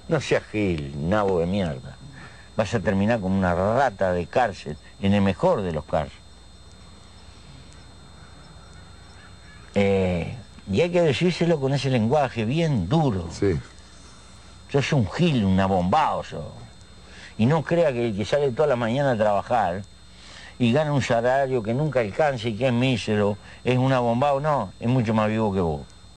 No seas gil, nabo de mierda. Vas a terminar como una rata de cárcel, en el mejor de los casos. Y hay que decírselo con ese lenguaje bien duro. Sí. Sos un gil, un abombado sos. Y no crea que el que sale toda la mañana a trabajar y gana un salario que nunca alcanza y que es mísero, es un abombado, no, es mucho más vivo que vos.